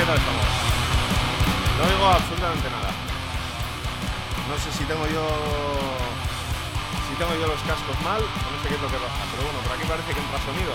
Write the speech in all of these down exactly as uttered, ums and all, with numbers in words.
¿qué tal estamos? No oigo absolutamente nada. No sé si tengo yo... Si tengo yo los cascos mal, o no sé qué es lo que pasa. Pero bueno, por aquí parece que entra sonido.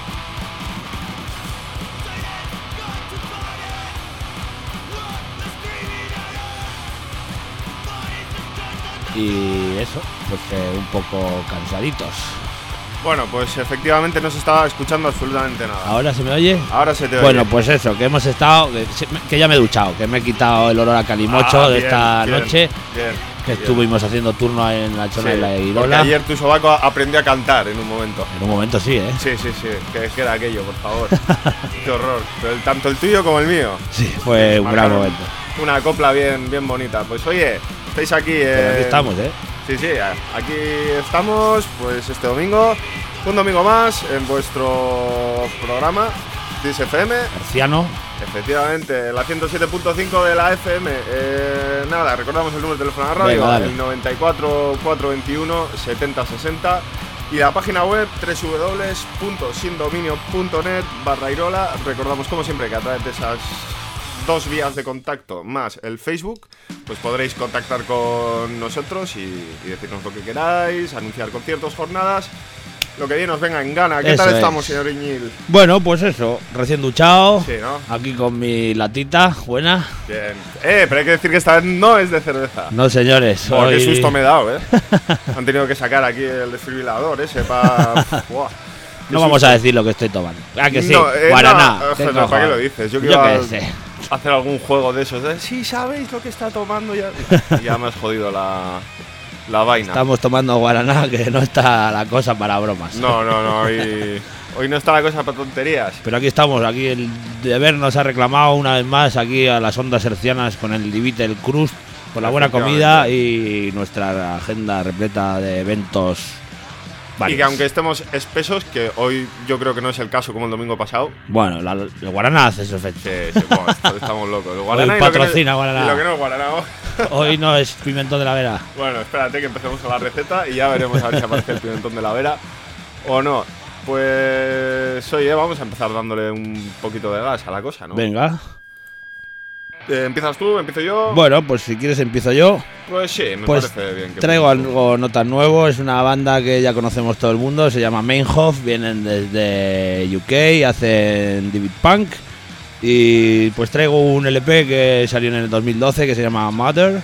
Y eso, pues eh, un poco cansaditos. Bueno, pues efectivamente no se estaba escuchando absolutamente nada. ¿Ahora se me oye? Ahora se te oye. Bueno, pues eso, que hemos estado, que, que ya me he duchado, que me he quitado el olor a calimocho Ah, de bien, esta bien, noche, bien, que bien. estuvimos haciendo turno en la zona Sí, de la porque Irola. ayer tu sobaco aprendió a cantar en un momento. En un momento sí, ¿eh? Sí, sí, sí, que, que era aquello, por favor. Qué horror. Pero el, tanto el tuyo como el mío. Sí, fue un gran Marcaron momento. Una copla bien, bien bonita. Pues oye, estáis aquí. Pero Eh, aquí estamos, ¿eh? Sí, sí, aquí estamos, pues este domingo, un domingo más en vuestro programa, Dis F M. Herciano. Efectivamente, la ciento siete punto cinco de la F M. Eh, nada, recordamos el número de teléfono de la radio, Venga, el noventa y cuatro, cuatrocientos veintiuno, setenta sesenta. Y la página web doble u doble u doble u punto sindominio punto net barra Irola. Recordamos como siempre que a través de esas dos vías de contacto más el Facebook, pues podréis contactar con nosotros y, y decirnos lo que queráis, anunciar conciertos, jornadas, lo que bien nos venga en gana. ¿Qué Eso tal es. estamos, señor Iñil? Bueno, pues eso, recién duchado, Sí, ¿no? aquí con mi latita, buena. Bien. Eh, pero hay que decir que esta vez no es de cerveza. No, señores, Oh, hoy... qué susto me he dado, ¿eh? Han tenido que sacar aquí el desfibrilador ese para... No vamos a decir lo que estoy tomando. Ah, que sí, No, eh, guaraná. no, ¿Qué no, ¿para qué cojones? lo dices? Yo, Yo quiero qué a- sé. hacer algún juego de esos. De, sí, sabéis lo que está tomando ya. Ya me has jodido la, la vaina. Estamos tomando guaraná, que no está la cosa para bromas. No, no, no. Hoy, hoy no está la cosa para tonterías. Pero aquí estamos, aquí el deber nos ha reclamado una vez más aquí a las ondas hercianas con el Divite, el Cruz, con la buena comida y nuestra agenda repleta de eventos varios. Y que aunque estemos espesos, que hoy yo creo que no es el caso como el domingo pasado. Bueno, la- el guaraná hace su efecto. Sí, sí, bueno, est- estamos locos. El guaraná Hoy y lo que no- patrocina guaraná. Y lo que no es guaraná. Hoy no es pimentón de la vera. Bueno, espérate que empecemos con la receta y ya veremos a ver si aparece el pimentón de la vera o no. Pues oye, vamos a empezar dándole un poquito de gas a la cosa, ¿no? Venga. Eh, ¿Empiezas tú? ¿Empiezo yo? Bueno, pues si quieres empiezo yo. Pues sí, me Pues parece bien. Que traigo empieces tú. algo no tan nuevo, es una banda que ya conocemos todo el mundo, se llama Mainhof, vienen desde U K, hacen Divid Punk y pues traigo un L P que salió en el dos mil doce que se llama Mother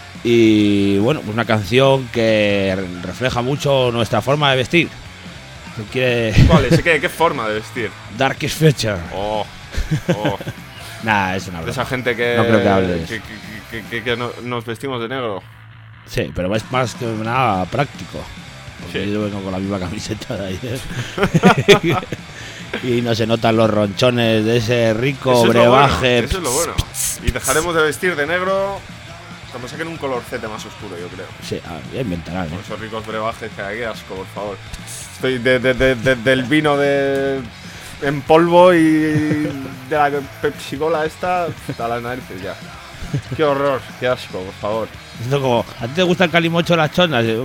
y bueno, pues una canción que refleja mucho nuestra forma de vestir. Que quiere ¿Cuál es? ¿Qué, ¿Qué forma de vestir? Darkest Future. Oh, oh. Nah, es una De broma. esa gente que, No creo que hables. que, que- que- que no- nos vestimos de negro. Sí, pero es más que nada práctico. Porque Sí. yo vengo con la misma camiseta de ayer. Y no se notan los ronchones de ese rico Eso es lo brebaje. bueno, eso es lo bueno. Y dejaremos de vestir de negro cuando saquen un colorcete más oscuro, yo creo. Sí, ah, ya inventarán, ¿eh? Con esos ricos brebajes que hay, qué asco, por favor. Estoy de, de- de- de- del vino de en polvo y de la Pepsi Cola esta hasta las narices ya. Qué horror, qué asco, por favor. Esto como, ¿a ti te gusta el calimocho de las chonas? Y yo,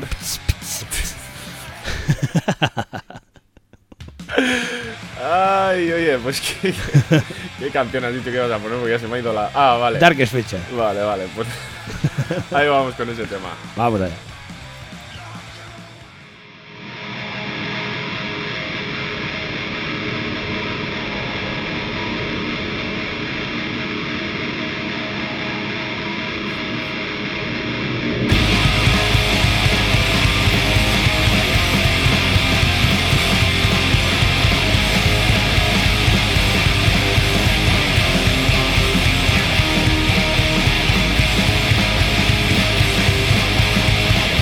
Ay, oye, pues qué, qué canción has dicho que ibas a poner porque ya se me ha ido la... Ah, vale. Darkest Future. Vale, vale, pues ahí vamos con ese tema. Vamos allá. Thank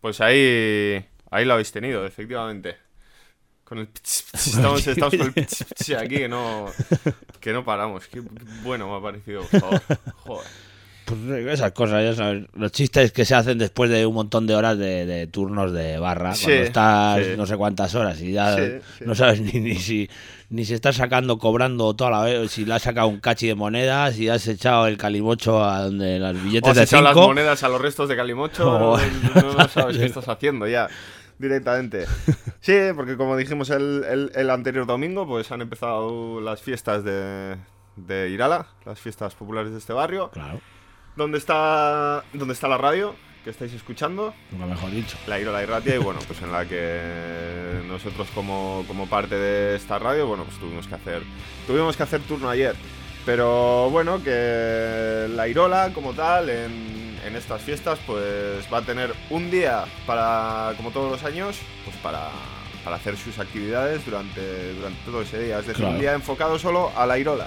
Pues ahí, ahí lo habéis tenido, efectivamente. Con el pch, pch, estamos, estamos con el pch, pch aquí que no, que no paramos. Qué bueno me ha parecido, por favor. Joder. Pues esas cosas, ya sabes. Los chistes que se hacen después de un montón de horas de, de turnos de barra. Sí, cuando estás sí. no sé cuántas horas y ya Sí, sí. no sabes ni, ni si ni si estás sacando, cobrando toda la vez, si le has sacado un cachi de monedas, si has echado el calimocho a donde los billetes O de has echado las cinco. monedas a los restos de Calimocho. Oh. No, no, no sabes qué estás haciendo ya. Directamente. Sí, porque como dijimos el, el, el anterior domingo, pues han empezado las fiestas de, de Irala, las fiestas populares de este barrio. Claro, ¿Dónde está, dónde está la radio que estáis escuchando? nunca mejor dicho. La Irola Irratia, y bueno, pues en la que nosotros como, como parte de esta radio, bueno, pues tuvimos que hacer tuvimos que hacer turno ayer. Pero bueno, que la Irola como tal en, en estas fiestas pues va a tener un día para, como todos los años, pues para, para hacer sus actividades durante, durante todo ese día. Es decir, Claro. un día enfocado solo a la Irola.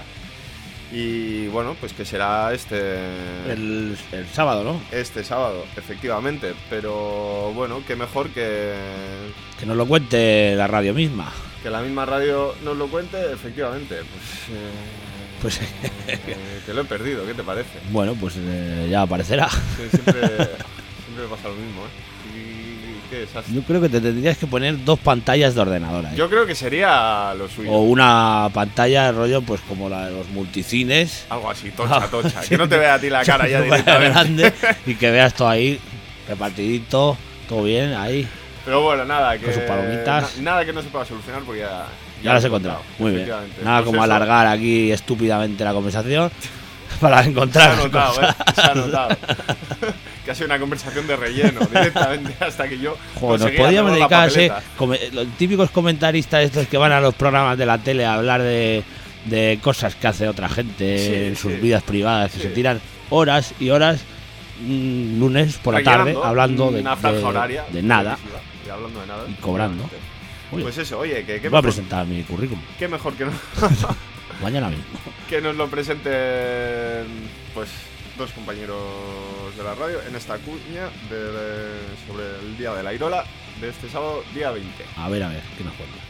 Y bueno, pues que será este... El, el sábado, ¿no? Este sábado, efectivamente. Pero bueno, qué mejor que, Que nos lo cuente la radio misma. que la misma radio nos lo cuente, efectivamente. Pues, eh, Pues eh, que lo he perdido, ¿qué te parece? bueno, pues eh, ya aparecerá. Sí, siempre, siempre me pasa lo mismo, ¿eh? ¿Y qué es? Yo creo que te tendrías que poner dos pantallas de ordenador ahí. Yo creo que sería lo suyo. O una pantalla rollo pues como la de los multicines. Algo así, tocha, tocha. Que no te vea a ti la cara ya Súper directamente. grande y que veas todo ahí repartidito, todo bien ahí. Pero bueno, nada, que Con sus palomitas. na- nada que no se pueda solucionar porque ya... Ya las he encontrado. Muy bien. efectivamente. Nada Pues como eso, alargar aquí estúpidamente la conversación para Se encontrar ha las notado, cosas. ¿eh? Se ha notado. Que ha sido una conversación de relleno directamente hasta que yo... Joder, nos conseguía podíamos robar la dedicar a ser papeleta. come- los típicos comentaristas estos que van a los programas de la tele a hablar de, de cosas que hace otra gente Sí, en sus sí. vidas privadas, que Sí. se tiran horas y horas mm, lunes por la tarde Rellenando hablando de, una franja de- horaria de nada. televisiva, y hablando de nada Y cobrando. Oye, Pues eso, oye, que qué voy a mejor, presentar mi currículum qué mejor que, no, mañana mismo. que nos lo presenten pues dos compañeros de la radio en esta cuña de, de- sobre el día de la Irola de este sábado, día veinte. A ver, a ver, ¿qué nos cuenta?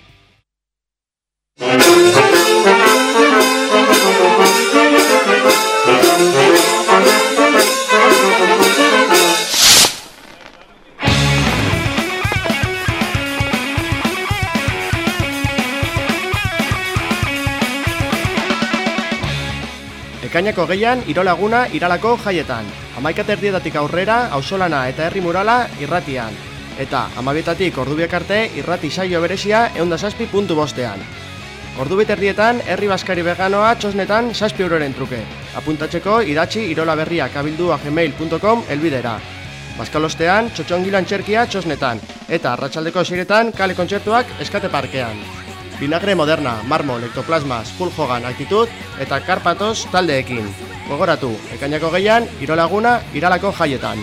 Ekainako geian, Irolaguna Iralako jaietan. Hamaika terdietatik aurrera, ausolana eta herri murala irratian. Eta amabietatik ordubiak arte irrati saio berezia eunda zazpi puntu bostean. Ordubi terdietan, herri baskari veganoa txosnetan zazpi euroren truke. Apuntatzeko idatzi irolaberriak abildua gmail puntu com elbidera. Baskalostean, txotxongilo antxerkia txosnetan. Eta arratsaldeko seiretan kale kontzertuak eskate parkean. Vinagre moderna, marmol, ektoplasma, Skull Hogan, Actitud eta Karpatos taldeekin. Gogoratu, ekainako geian, Irolaguna Iralako jaietan.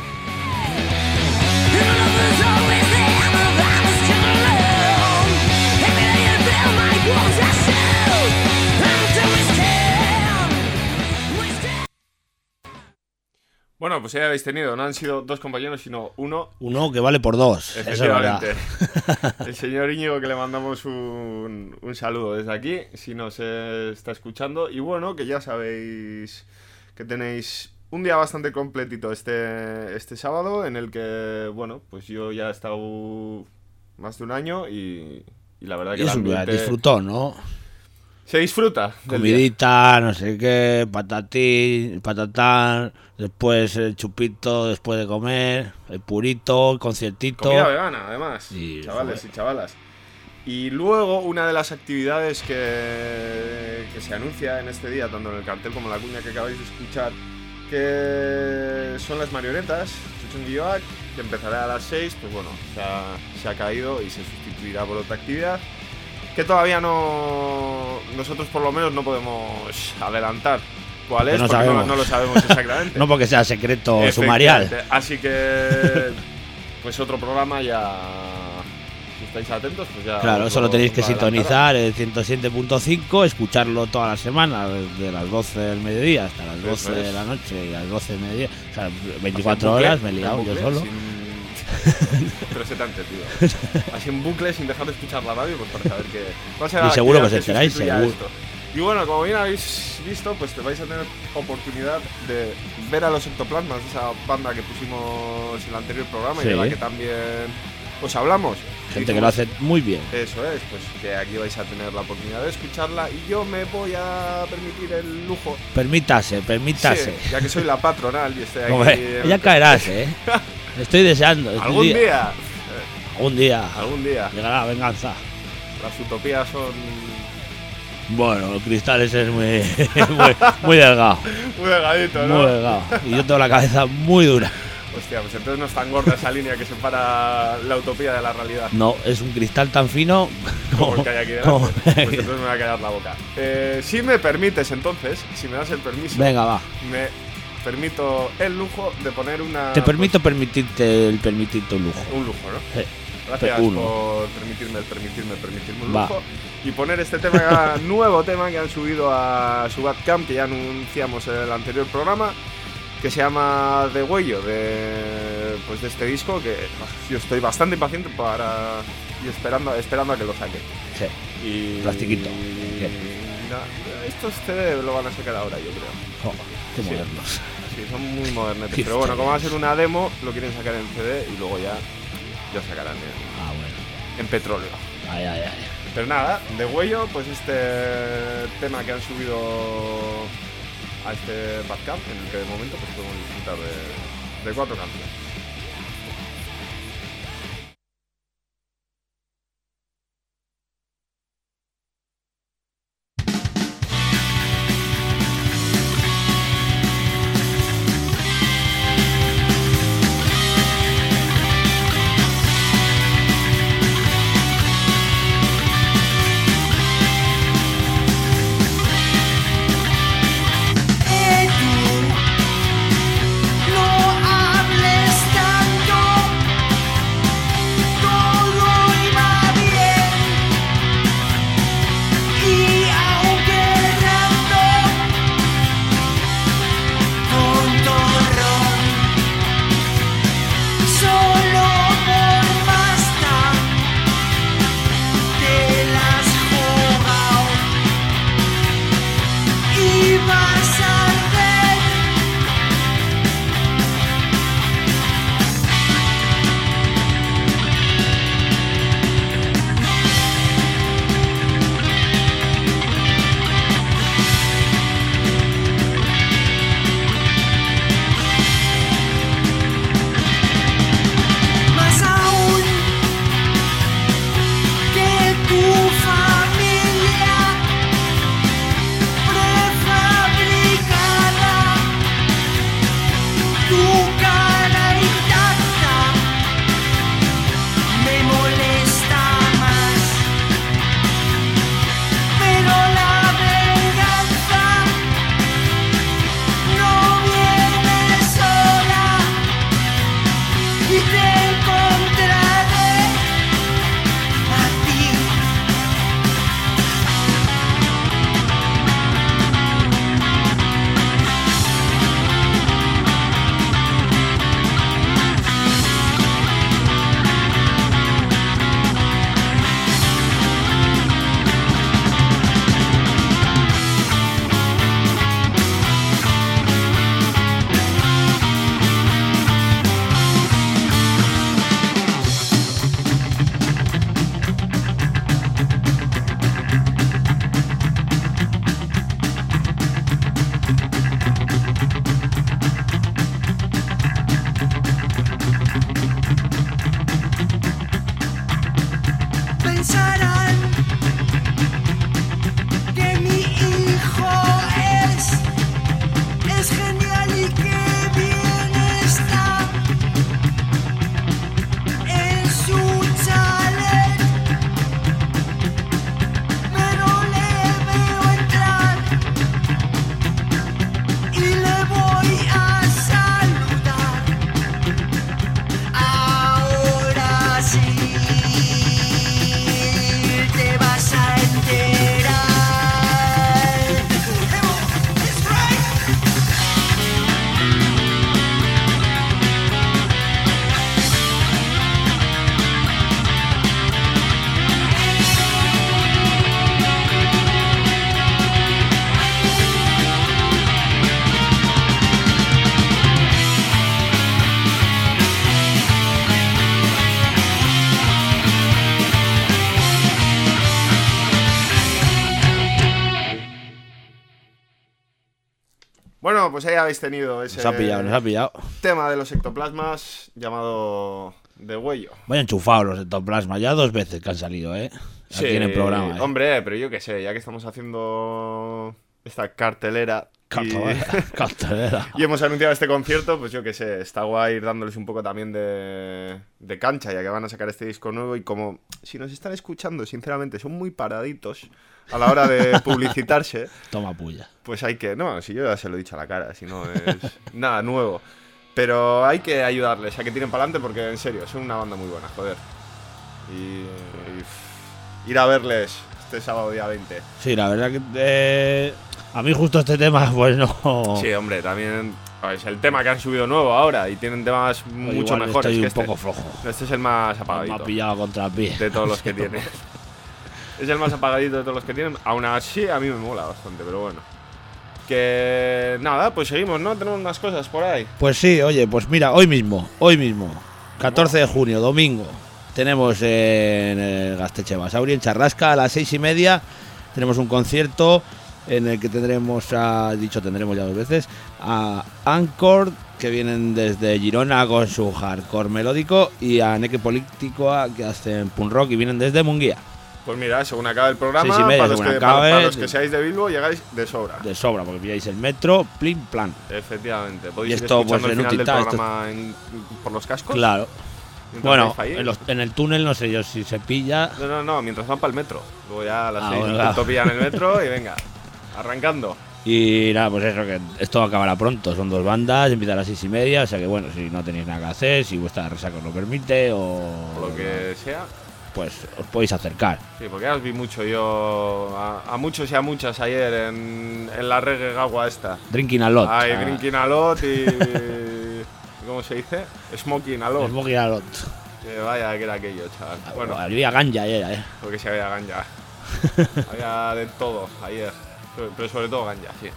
Bueno, pues ya habéis tenido, no han sido dos compañeros, sino uno. Uno que vale por dos. Eso es verdad. Efectivamente. El señor Íñigo, que le mandamos un, un saludo desde aquí, si nos eh, está escuchando. Y bueno, que ya sabéis que tenéis un día bastante completito este, este sábado, en el que, bueno, pues yo ya he estado más de un año y, y la verdad que Y el es un día, ambiente disfrutó, ¿no? se disfruta del día. Comidita, no sé qué, patatín, patatán, después el chupito después de comer, el purito, el conciertito. Comida vegana, además, Y, chavales joder. y chavalas. Y luego, una de las actividades que, que se anuncia en este día, tanto en el cartel como en la cuña que acabáis de escuchar, que son las marionetas, Chuchungioac, que empezará a las seis, pues bueno, se ha, se ha caído y se sustituirá por otra actividad que todavía no, nosotros por lo menos no podemos adelantar cuál es, Que no porque no, sabemos. no lo sabemos exactamente. No porque sea secreto sumarial. Efectivamente. Así que, pues otro programa ya, si estáis atentos, pues ya... Claro, os eso lo tenéis que os adelantará. sintonizar el ciento siete punto cinco, escucharlo toda la semana, desde las doce del mediodía hasta las Eso doce es. de la noche y las doce del mediodía. O sea, Hacer veinticuatro bucle, horas me he liado hacer yo bucle, solo. sin- Pero se te han entendido. Así en bucle sin dejar de escuchar la radio, pues para saber que... ¿cuál será Y la seguro que actividad os enteráis, sustituya seguro. esto? Y bueno, como bien habéis visto, pues te vais a tener oportunidad de ver a los Ectoplasmas, esa banda que pusimos en el anterior programa Sí. y de la que también os hablamos. Gente que lo hace muy bien. Eso es, pues que aquí vais a tener la oportunidad de escucharla y yo me voy a permitir el lujo. Permítase, permítase. Sí, ya que soy la patronal y estoy aquí. Hombre, en- ya caerás, ¿eh? Estoy deseando. este Algún día, Algún día. algún día. Llegará la venganza. Las utopías son Bueno, el cristal ese es muy, muy, muy delgado. muy delgadito, ¿no? Muy delgado. Y yo tengo la cabeza muy dura. Hostia, pues entonces no es tan gorda esa línea que separa la utopía de la realidad. No, es un cristal tan fino Como el que hay aquí delante. como- Pues entonces me va a callar la boca. Eh, si me permites entonces, si me das el permiso, Venga, va. me permito el lujo de poner una... Te permito permitirte el permitirte un lujo. pues, un lujo, ¿no? Sí. Gracias Uno. por permitirme el permitirme el permitirme un Va. lujo y poner este tema, nuevo tema que han subido a su Bandcamp, que ya anunciamos en el anterior programa, que se llama The Huello, de, pues de este disco que uf, yo estoy bastante impaciente para y esperando, esperando a que lo saque. Sí. Y, Plastiquito. y Bien. na- estos C D lo van a sacar ahora, yo creo. Oh, qué Sí. modernos. Sí, son muy modernetes. Qué Pero bueno, historia. como va a ser una demo, lo quieren sacar en C D y luego ya, ya sacarán en, Ah, bueno. en petróleo. Ay, ay, ay. Pero nada, de Huello, pues este tema que han subido a este Bandcamp, en el que de momento pues podemos disfrutar de, de cuatro canciones. Eh, tú, no hables tanto, todo iba bien, y aunque errando, tontorrón, solo por pasta te las jugao. Y vas a ver más aún que tu familia prefabricada, tu cara intacta me molesta más, pero la venganza no viene sola y te encontraré a ti. Pensarán que mi hijo es es genial y que bien está en su chalet, pero le veo entrar y le voy a saludar. Ahora sí. Bueno, pues ahí habéis tenido ese Nos ha pillado, nos ha pillado. tema de los ectoplasmas llamado de huello. Vaya enchufados los ectoplasmas, ya dos veces que han salido, ¿eh? Aquí en el programa, ¿eh? Hombre, pero yo qué sé, ya que estamos haciendo esta cartelera Cartelera, y, cartelera. y hemos anunciado este concierto, pues yo qué sé, está guay ir dándoles un poco también de, de cancha, ya que van a sacar este disco nuevo y como si nos están escuchando, sinceramente, son muy paraditos a la hora de publicitarse, Toma puya. pues hay que... No, si yo ya se lo he dicho a la cara, si no es nada nuevo. Pero hay que ayudarles a que tiren para adelante porque, en serio, son una banda muy buena, joder. Y, y pff, ir a verles este sábado día veinte. Sí, la verdad que eh, a mí justo este tema, pues no... Sí, hombre, también es el tema que han subido nuevo ahora y tienen temas Pues mucho igual mejores estoy que un este. poco flojo. Este es el más Me apagadito ha pillado contra el pie. de todos los que tiene. Es el más apagadito de todos los que tienen. Aún así, a mí me mola bastante, pero bueno. Que nada, pues seguimos, ¿no? Tenemos unas cosas por ahí. Pues sí, oye, pues mira, hoy mismo, hoy mismo, catorce de junio, domingo, tenemos en el Gasteche Basauri, en Charrasca, a las seis y media, tenemos un concierto en el que tendremos, a, dicho tendremos ya dos veces, a Anchor, que vienen desde Girona con su hardcore melódico, y a Neque Político, que hacen punk rock y vienen desde Munguía. Pues mira, según acabe el programa, Seis y media, para, los según que, acabe, para, para los que seáis de Bilbo, llegáis de sobra. De sobra, porque pilláis el metro, plin plan. Efectivamente. Podéis Y ir esto, escuchando pues, el en un final del tita, esto- programa en- por los cascos. Claro. mientras Bueno, vais ahí. en, los- en el túnel no sé yo si se pilla. No, no, no, mientras van para el metro. Luego ya a las Ah, seis bueno, en claro. punto pillan el metro y venga, arrancando. Y nada, pues eso, que esto acabará pronto. Son dos bandas, empieza a las seis y media. O sea que bueno, si no tenéis nada que hacer, si vuestra resaca os lo permite o O lo que sea. pues os podéis acercar. Sí, porque ya os vi mucho yo a, a muchos y a muchas ayer en, en la reggae gagua esta. Drinking a lot. Ay, Ah, drinking a lot y... ¿Cómo se dice? Smoking a lot. Smoking a lot. Que vaya que era aquello, chaval. Bueno, Había ganja ayer, eh. porque se había ganja. Había de todo ayer. Pero, pero sobre todo ganja, sí.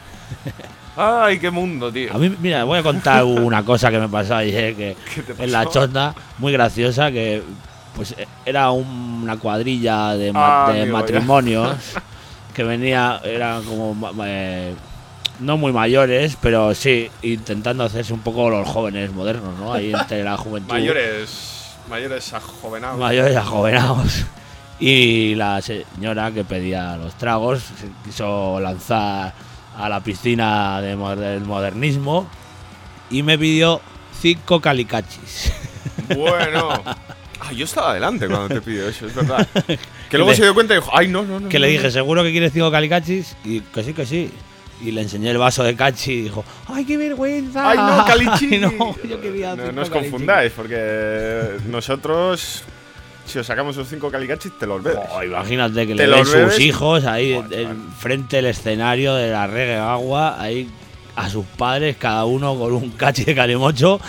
Ay, qué mundo, tío. A mí, mira, voy a contar una cosa que me pasó ayer, que ¿Qué te en la pasó? chonda, muy graciosa, que pues eh, era un- una cuadrilla de, ma- Ah, de amigo, ya. matrimonios que venía, eran como ma- ma- eh, no muy mayores, pero sí intentando hacerse un poco los jóvenes modernos, ¿no? Ahí entre la juventud. Mayores, mayores ajovenados. Mayores ajovenados. Y la señora que pedía los tragos se quiso lanzar a la piscina de mo- del modernismo y me pidió cinco calicachis. Bueno. Ah, yo estaba adelante cuando te pidió eso, es verdad. Que Que luego le- se dio cuenta y dijo, ay, no, no, no. Que no, le no". dije, ¿seguro que quieres cinco calicachis? Y que sí, que sí. Y le enseñé el vaso de cachi y dijo, ¡ay, qué vergüenza! ¡Ay, no, calichi! Ay, no, yo quería no, cinco no os calichi. confundáis, porque nosotros, si os sacamos esos cinco calicachis, te los bebes. Oh, imagínate que Te le los ven sus bebes. hijos ahí Oh, en- chaval. en frente del escenario de la reggae agua, ahí a sus padres, cada uno con un cachi de calimocho.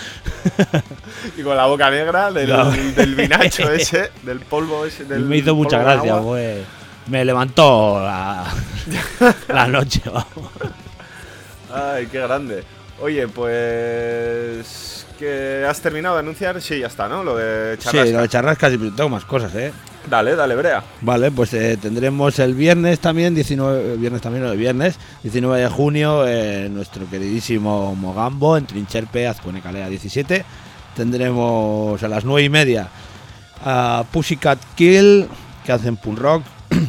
Y con la boca negra del, No. del vinacho ese, del polvo ese. Y Del me hizo mucha polvo de gracia, agua. pues. Me levantó la, la noche, vamos. Ay, qué grande. Oye, pues... ¿Que has terminado de anunciar? Sí, ya está, ¿no? Lo de Charrasca. Sí, lo de charrascas y tengo más cosas, ¿eh? Dale, dale, brea. Vale, pues eh, tendremos el viernes también, diecinueve, viernes también, no, el viernes, diecinueve de junio, eh, nuestro queridísimo Mogambo en Trincherpe, Azcone Calea diecisiete. Tendremos a las nueve y media a Pussycat Kill, que hacen punk rock,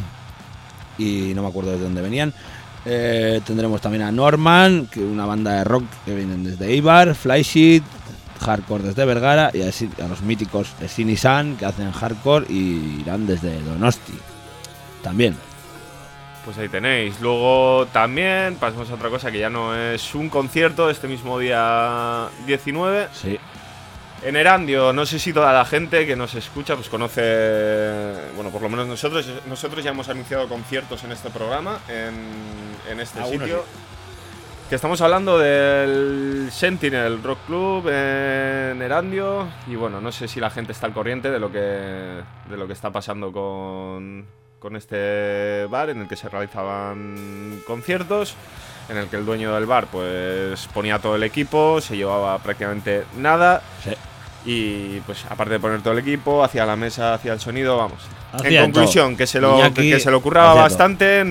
y no me acuerdo de dónde venían. Eh, tendremos también a Norman, que una banda de rock que vienen desde Eibar, Flysheet, hardcore desde Vergara, y a, a los míticos Sin y San, que hacen hardcore y irán desde Donosti también. Pues ahí tenéis. Luego también pasamos a otra cosa que ya no es un concierto, este mismo día diecinueve. Sí, En Erandio, no sé si toda la gente que nos escucha pues conoce, bueno, por lo menos nosotros nosotros ya hemos anunciado conciertos en este programa, en, en este Algunos sitio. Que estamos hablando del Sentinel Rock Club en Erandio y bueno, no sé si la gente está al corriente de lo que de lo que está pasando con, con este bar en el que se realizaban conciertos, en el que el dueño del bar pues ponía todo el equipo, se llevaba prácticamente nada. sí. Y pues aparte de poner todo el equipo, hacia la mesa, hacia el sonido, vamos. Hacía en conclusión, todo. que se lo Iñaki que, que se lo curraba hacía bastante,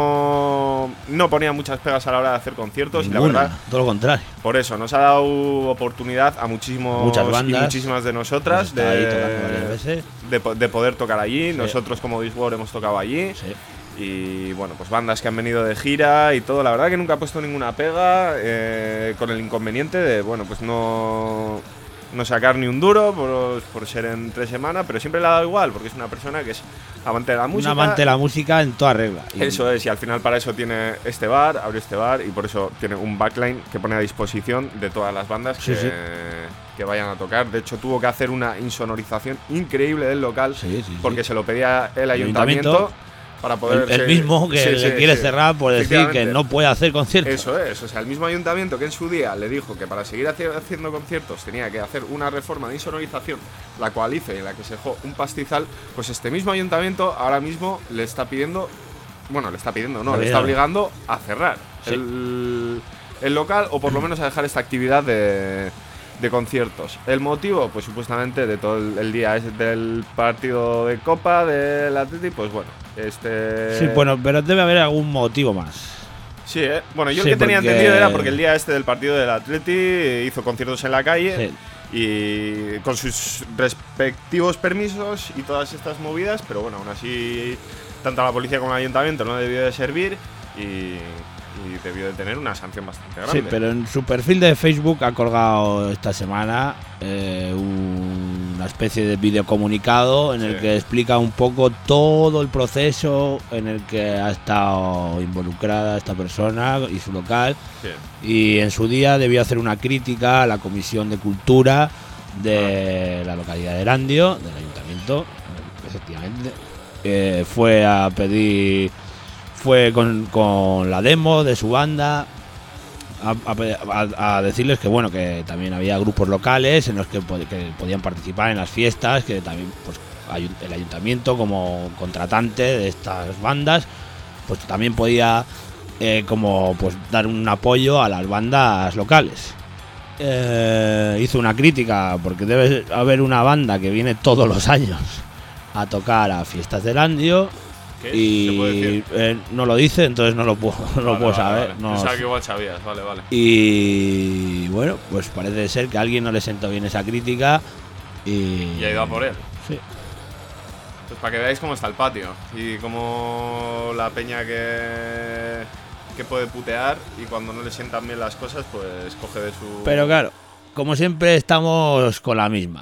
no, no ponía muchas pegas a la hora de hacer conciertos. Ninguna, y la verdad, todo lo contrario. por eso nos ha dado oportunidad a muchísimos Muchas bandas. y muchísimas de nosotras Hemos estado ahí de, tocando varias veces. de, po- de poder tocar allí. Sí. Nosotros como Discord hemos tocado allí. Sí. Y bueno, pues bandas que han venido de gira y todo. La verdad que nunca he puesto ninguna pega, eh, con el inconveniente de, bueno, pues no, no sacar ni un duro por, por ser en tres semanas, pero siempre le ha dado igual, porque es una persona que es amante de la música. Un amante de la música en toda regla. Y- Eso es, y al final para eso tiene este bar, abrió este bar, y por eso tiene un backline que pone a disposición de todas las bandas Sí, que, sí. que vayan a tocar. De hecho, tuvo que hacer una insonorización increíble del local, Sí, sí, sí. porque se lo pedía el El ayuntamiento, ayuntamiento, para poder... el, el sí, mismo que sí, le sí, quiere sí. cerrar por decir que Efectivamente. no puede hacer conciertos. Eso es, o sea, el mismo ayuntamiento que en su día le dijo que para seguir haci- haciendo conciertos tenía que hacer una reforma de insonorización, la cual hizo y en la que se dejó un pastizal, pues este mismo ayuntamiento ahora mismo le está pidiendo, bueno, le está pidiendo, no, Le le está pidiendo. obligando a cerrar Sí. el, el local, o por lo menos a dejar esta actividad de, de conciertos. El motivo, pues supuestamente de todo el, el día es del partido de Copa del Atleti, pues bueno, este... Sí, bueno, pero debe haber algún motivo más. Sí, ¿eh? Bueno, yo Sí, el que tenía porque- entendido era porque el día este del partido del Atleti hizo conciertos en la calle Sí. y con sus respectivos permisos y todas estas movidas, pero bueno, aún así tanto la policía como el ayuntamiento no debió de servir y, y debió de tener una sanción bastante grande. Sí, pero en su perfil de Facebook ha colgado esta semana eh, una especie de videocomunicado en el Sí. que explica un poco todo el proceso en el que ha estado involucrada esta persona y su local. Sí. Y en su día debió hacer una crítica a la Comisión de Cultura de la localidad de Erandio, del ayuntamiento, efectivamente. Eh, fue a pedir, fue con, con la demo de su banda a, a- a- a decirles que bueno, que también había grupos locales en los que, pod- que podían participar en las fiestas, que también pues ayu- el ayuntamiento como contratante de estas bandas pues también podía eh, como pues dar un apoyo a las bandas locales. Eh, hizo una crítica porque debe haber una banda que viene todos los años a tocar a fiestas del Andio ¿Qué? ¿Se puede y decir? eh, no lo dice, entonces no lo puedo, no lo Vale, puedo vale, saber. vale. no Pensaba sé. que igual sabías, vale, vale. Y bueno, pues parece ser que a alguien no le sentó bien esa crítica y, Y ha ido a por él. Sí. Pues para que veáis cómo está el patio y cómo la peña que, que puede putear y cuando no le sientan bien las cosas, pues coge de su... Pero claro, como siempre estamos con la misma.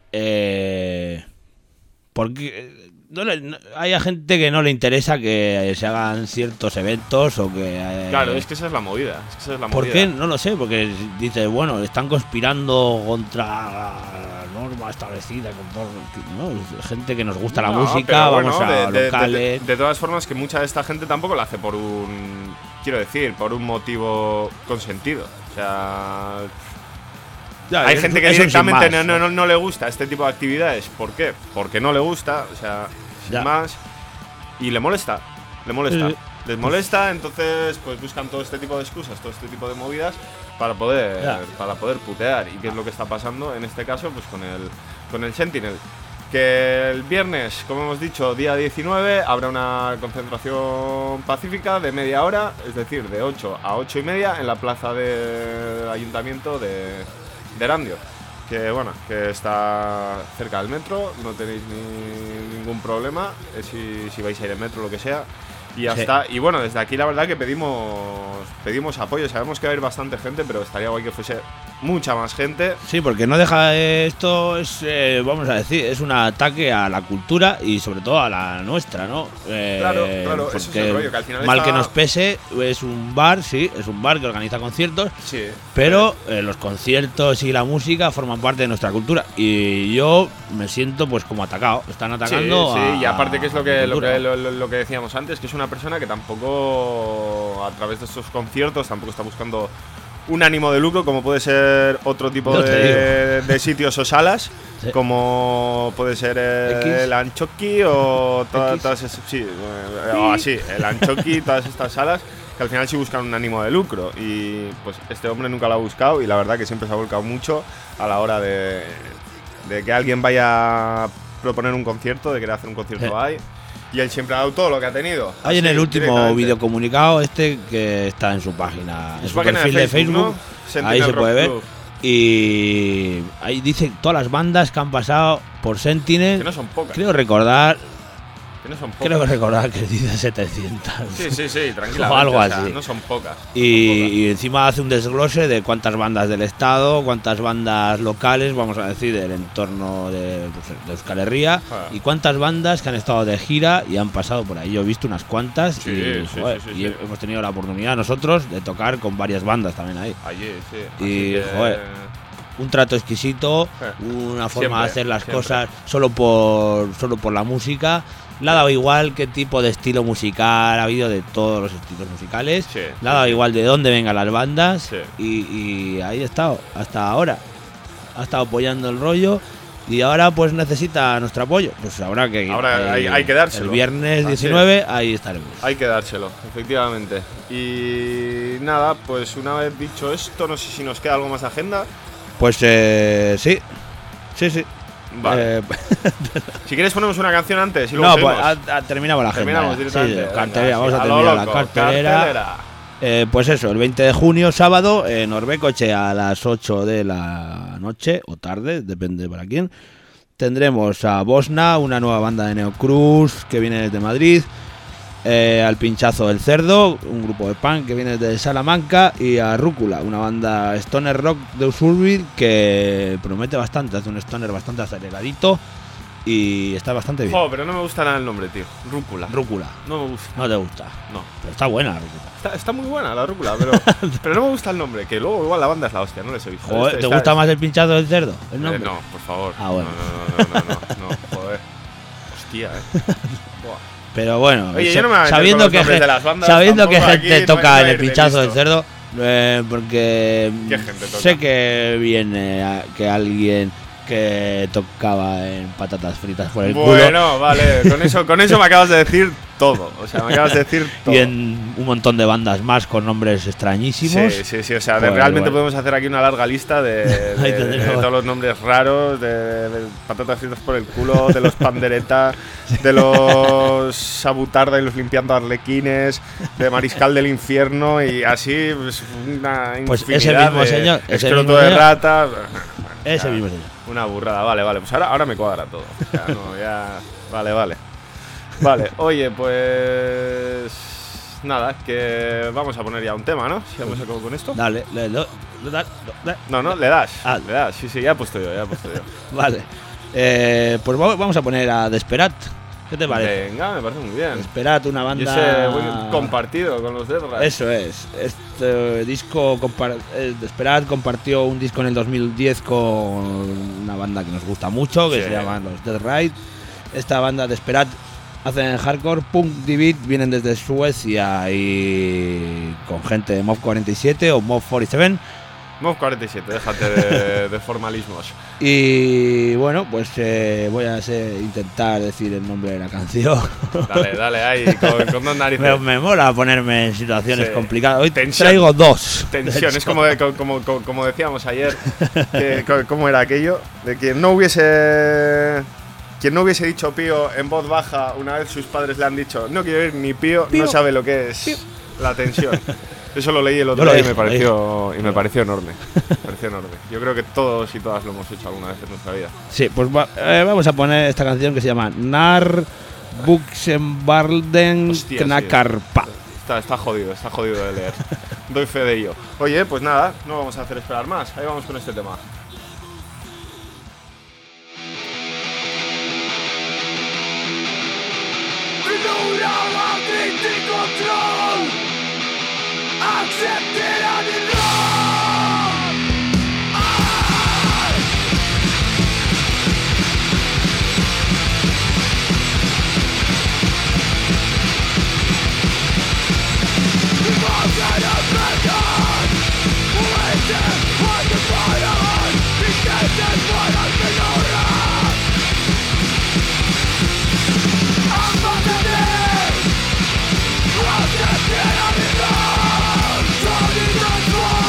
Eh, porque no le- no- hay a gente que no le interesa que se hagan ciertos eventos o que... eh, Claro, es que esa es la movida. Es que esa es la ¿Por movida. qué? No lo sé, porque dice, bueno, están conspirando contra la norma establecida, con todo, ¿no? Gente que nos gusta la No, música, pero vamos bueno, a de, de- de- locales... de todas formas, que mucha de esta gente tampoco la hace por un... Quiero decir, por un motivo consentido. O sea... Ya, Hay es- gente que eso sin directamente más, no, no, no le gusta este tipo de actividades. ¿Por qué? Porque no le gusta, o sea, sin Ya. más. Y le molesta, le molesta. Sí. Les molesta, entonces pues buscan todo este tipo de excusas, todo este tipo de movidas para poder, Ya. para poder putear. ¿Y qué es lo que está pasando en este caso? Pues con el, con el Sentinel. Que el viernes, como hemos dicho, día diecinueve, habrá una concentración pacífica de media hora, es decir, de ocho a ocho y media en la plaza del ayuntamiento de, de Erandio. Que bueno, que está cerca del metro, no tenéis ni, ningún problema eh, si, si vais a ir en metro o lo que sea. Y ya Sí. está. Y bueno, desde aquí la verdad que pedimos pedimos apoyo. Sabemos que va a haber bastante gente, pero estaría guay que fuese mucha más gente. Sí, porque no deja de- esto es, eh, vamos a decir, es un ataque a la cultura y sobre todo a la nuestra, ¿no? Eh, Claro, claro, eso es porque el rollo, que al final mal está- que nos pese, es un bar, sí, es un bar que organiza conciertos, Sí. pero eh, los conciertos y la música forman parte de nuestra cultura y yo me siento pues como atacado, están atacando Sí, sí, a- y aparte que es lo a que, la lo, cultura. que, lo, lo- lo que decíamos antes, que es una persona que tampoco, a través de estos conciertos, tampoco está buscando un ánimo de lucro, como puede ser otro tipo Yo te de, de sitios o salas, Sí. como puede ser el, X. el Anchoqui o toda- X. todas esas, sí, eh, o así, el Anchoqui, todas estas salas, que al final sí buscan un ánimo de lucro. Y pues este hombre nunca lo ha buscado y la verdad que siempre se ha volcado mucho a la hora de de que alguien vaya a proponer un concierto, de querer hacer un concierto Sí. ahí. Y él siempre ha dado todo lo que ha tenido. Hay en así, el último directamente. videocomunicado este que está en su página, en En su su página perfil de Facebook, ¿no? Sentinel ahí se Rock puede ver. Club. Y ahí dice todas las bandas que han pasado por Sentinel. Que no son pocas. Creo recordar, Que no son pocas. creo que recordar que dice setecientos. Sí, sí, sí, tranquilamente. O algo o sea, así. no son pocas. no Y, son pocas. y encima hace un desglose de cuántas bandas del estado, cuántas bandas locales, vamos a decir, del entorno de, pues, de Euskal Herria, Ah. y cuántas bandas que han estado de gira y han pasado por ahí. Yo he visto unas cuantas Sí, y, sí, joder, sí, sí, y sí. hemos tenido la oportunidad nosotros de tocar con varias bandas también ahí. Allí, sí. Y, así que- joder, Un trato exquisito, Eh, una forma siempre, de hacer las siempre. cosas solo por solo por la música. Le ha dado igual qué tipo de estilo musical, ha habido de todos los estilos musicales. Sí, Le ha dado sí, sí. igual de dónde vengan las bandas. Sí. Y, y ahí ha estado, hasta ahora. Ha estado apoyando el rollo. Y ahora pues necesita nuestro apoyo. Pues habrá que ir. Ahora hay- hay que dárselo. El viernes Así diecinueve, ahí estaremos. Hay que dárselo, efectivamente. Y nada, pues una vez dicho esto, no sé si nos queda algo más de agenda. Pues eh, sí. Sí, sí. Vale. Eh, Si quieres ponemos una canción antes y luego no, pues seguimos. ha- ha- terminamos la agenda. Terminamos ya. directamente. Sí, Venga, cartelera, sí, vamos a lo terminar la loco, cartelera. cartelera. Eh, pues eso, el veinte de junio, sábado, en Orbecoche a las ocho de la noche o tarde, depende para quién. Tendremos a Bosna, una nueva banda de neocruz que viene desde Madrid. Eh, al Pinchazo del Cerdo, un grupo de punk que viene desde Salamanca. Y a Rúcula, una banda stoner rock de Usurbil que promete bastante, hace un stoner bastante aceleradito y está bastante bien. Jo, pero no me gusta nada el nombre, tío. Rúcula. Rúcula, No me gusta. no te gusta, No. pero está buena la Rúcula. Está, está muy buena la rúcula, pero, pero no me gusta el nombre. Que luego igual la banda es la hostia, no les he visto. Joder, Este- ¿te está- gusta más el Pinchazo del Cerdo? El Eh, nombre. no, por favor. Ah, bueno. No, no, no, no, no, no, no, joder. Hostia, eh. Buah. Pero bueno, Oye, sa- yo no me voy a meter sabiendo con los que, nombres gen- de las bandas, sabiendo que tampoco gente aquí, no- toca no en hay el Pinchazo del listo. Cerdo, eh, porque ¿Qué gente toca? sé que viene a- que alguien que tocaba en patatas fritas por el culo Bueno, vale, con eso, con eso me acabas de decir todo. O sea, me acabas de decir todo. y en un montón de bandas más con nombres extrañísimos. Sí, sí, sí, o sea, de- Joder, realmente igual. podemos hacer aquí una larga lista de, de- Ahí de- tendremos. de todos los nombres raros, de, de patatas fritas por el culo, de los pandereta, de los sabutarda y los limpiando arlequines, de mariscal del infierno y así pues, una Pues ese infinidad mismo de señor, ese escroto mismo de señor. rata. Ese Ya, mismo señor. Una burrada, vale, vale, pues ahora, ahora me cuadra todo. O sea, no, ya, vale, vale. Vale, oye, pues nada, que vamos a poner ya un tema, ¿no? Si vamos a acabar con esto. Dale, le, lo- lo- da- lo- da- No, no, le das. Ah. Le das, sí, sí, ya he puesto yo, ya he puesto yo. Vale. Eh, pues va- vamos a poner a Desperat. ¿Qué te parece? Venga, me parece muy bien. Desperat, una Yo banda. sé, voy compartido con los Dead Rat. Eso es. Este disco compar- eh, Desperat compartió un disco en el dos mil diez con una banda que nos gusta mucho, que Sí. se llama los Dead Ride. Esta banda Desperat hacen hardcore, punk, D-beat, vienen desde Suecia y con gente de Mob cuarenta y siete o Mob cuarenta y siete. Mob cuarenta y siete, déjate de, de formalismos. Y bueno, pues eh, voy a ser- intentar decir el nombre de la canción. Dale, dale, ahí, con, con dos narices. me, me mola ponerme en situaciones Sí. complicadas. Hoy Tensión. traigo dos. de Tensión, es hecho. como, de- como, como, como decíamos ayer, que, co- ¿cómo era aquello? De quien no hubiese quien no hubiese dicho pío en voz baja una vez sus padres le han dicho no quiero ir ni pío, Pío. no sabe lo que es Pío. la tensión. Eso lo leí el otro Yo lo día y dije, me lo pareció, y me pareció enorme. Me pareció enorme. Yo creo que todos y todas lo hemos hecho alguna vez en nuestra vida. Sí, pues va- eh, vamos a poner esta canción que se llama Nar Buxenbarden Hostia, sí. Knakarpa. Está, está jodido, está jodido de leer. Doy fe de ello. Oye, pues nada, no vamos a hacer esperar más. Ahí vamos con este tema. Förlorar aldrig din kontroll. Acceptera din roll. Du vaknar upp med dagen och inte har du bara istället för att förlora. Använda dig och acceptera din roll. Ta din ansvar.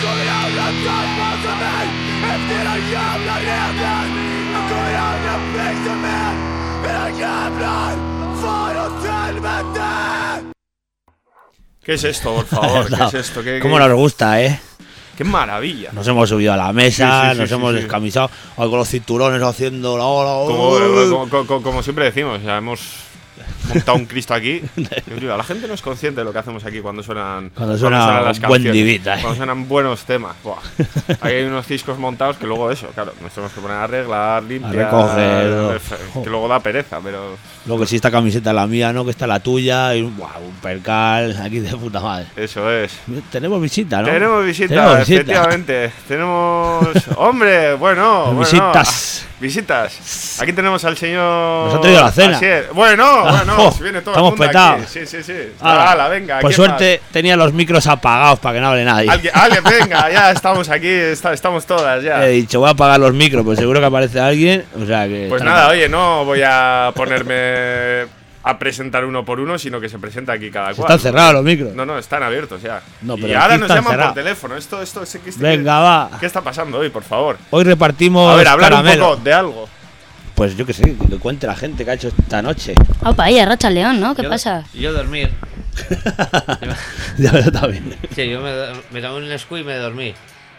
kommer aldrig att anpassa mig efter era jävla regler. Jag kommer aldrig att växa med era jävlar. Far åt helvete! ¿Qué es esto, por favor? ¿Qué es esto? ¿Qué, ¿Cómo qué... nos gusta, eh? ¡Qué maravilla! Nos hemos subido a la mesa, Sí, sí, sí, nos sí, hemos sí. descamisado, ahí con los cinturones haciendo la hora. Como, como, como, como siempre decimos, ya hemos montado un Cristo aquí. La gente no es consciente de lo que hacemos aquí cuando suenan, Cuando suena suenan las buen canciones, divita, eh. cuando suenan buenos temas. Buah. Ahí hay unos discos montados que luego eso, claro, nos tenemos que poner a arreglar, limpiar, recoger. que luego da pereza, pero Luego que si esta camiseta es la mía, ¿no? Que está la tuya, y buah, un percal, aquí de puta madre. eso es. Tenemos visita, ¿no? Tenemos visita, Tenemos visita. efectivamente. Tenemos. Hombre, bueno. bueno Visitas. Visitas. Aquí tenemos al señor. Nos ha traído la cena. Asier. Bueno, bueno, Oh, si viene todo estamos el mundo petados. aquí. Sí, sí, sí. Hala. Hala, venga. Por ¿quién suerte tenía los micros apagados para que no hable nadie. más? Alguien, alguien, venga, ya estamos aquí, está- estamos todas ya. He dicho, voy a apagar los micros, pues seguro que aparece alguien. O sea que. Pues están nada, apagados. oye, no voy a ponerme a presentar uno por uno, sino que se presenta aquí cada cual. Están cerrados los micros. No, no, están abiertos ya. No, y pero ahora aquí nos están llaman cerrados. por teléfono. Esto, esto, esto, esto- Venga, va. ¿Qué está pasando hoy, por favor? Hoy repartimos. A ver, hablar caramelo. un poco de algo. Pues yo qué sé, que le cuente la gente que ha hecho esta noche. Opa, ella, Racha León, ¿no? ¿Qué Yo- pasa? Yo dormir. Ya yo también. Sí, yo me, me tomé un escu y me dormí.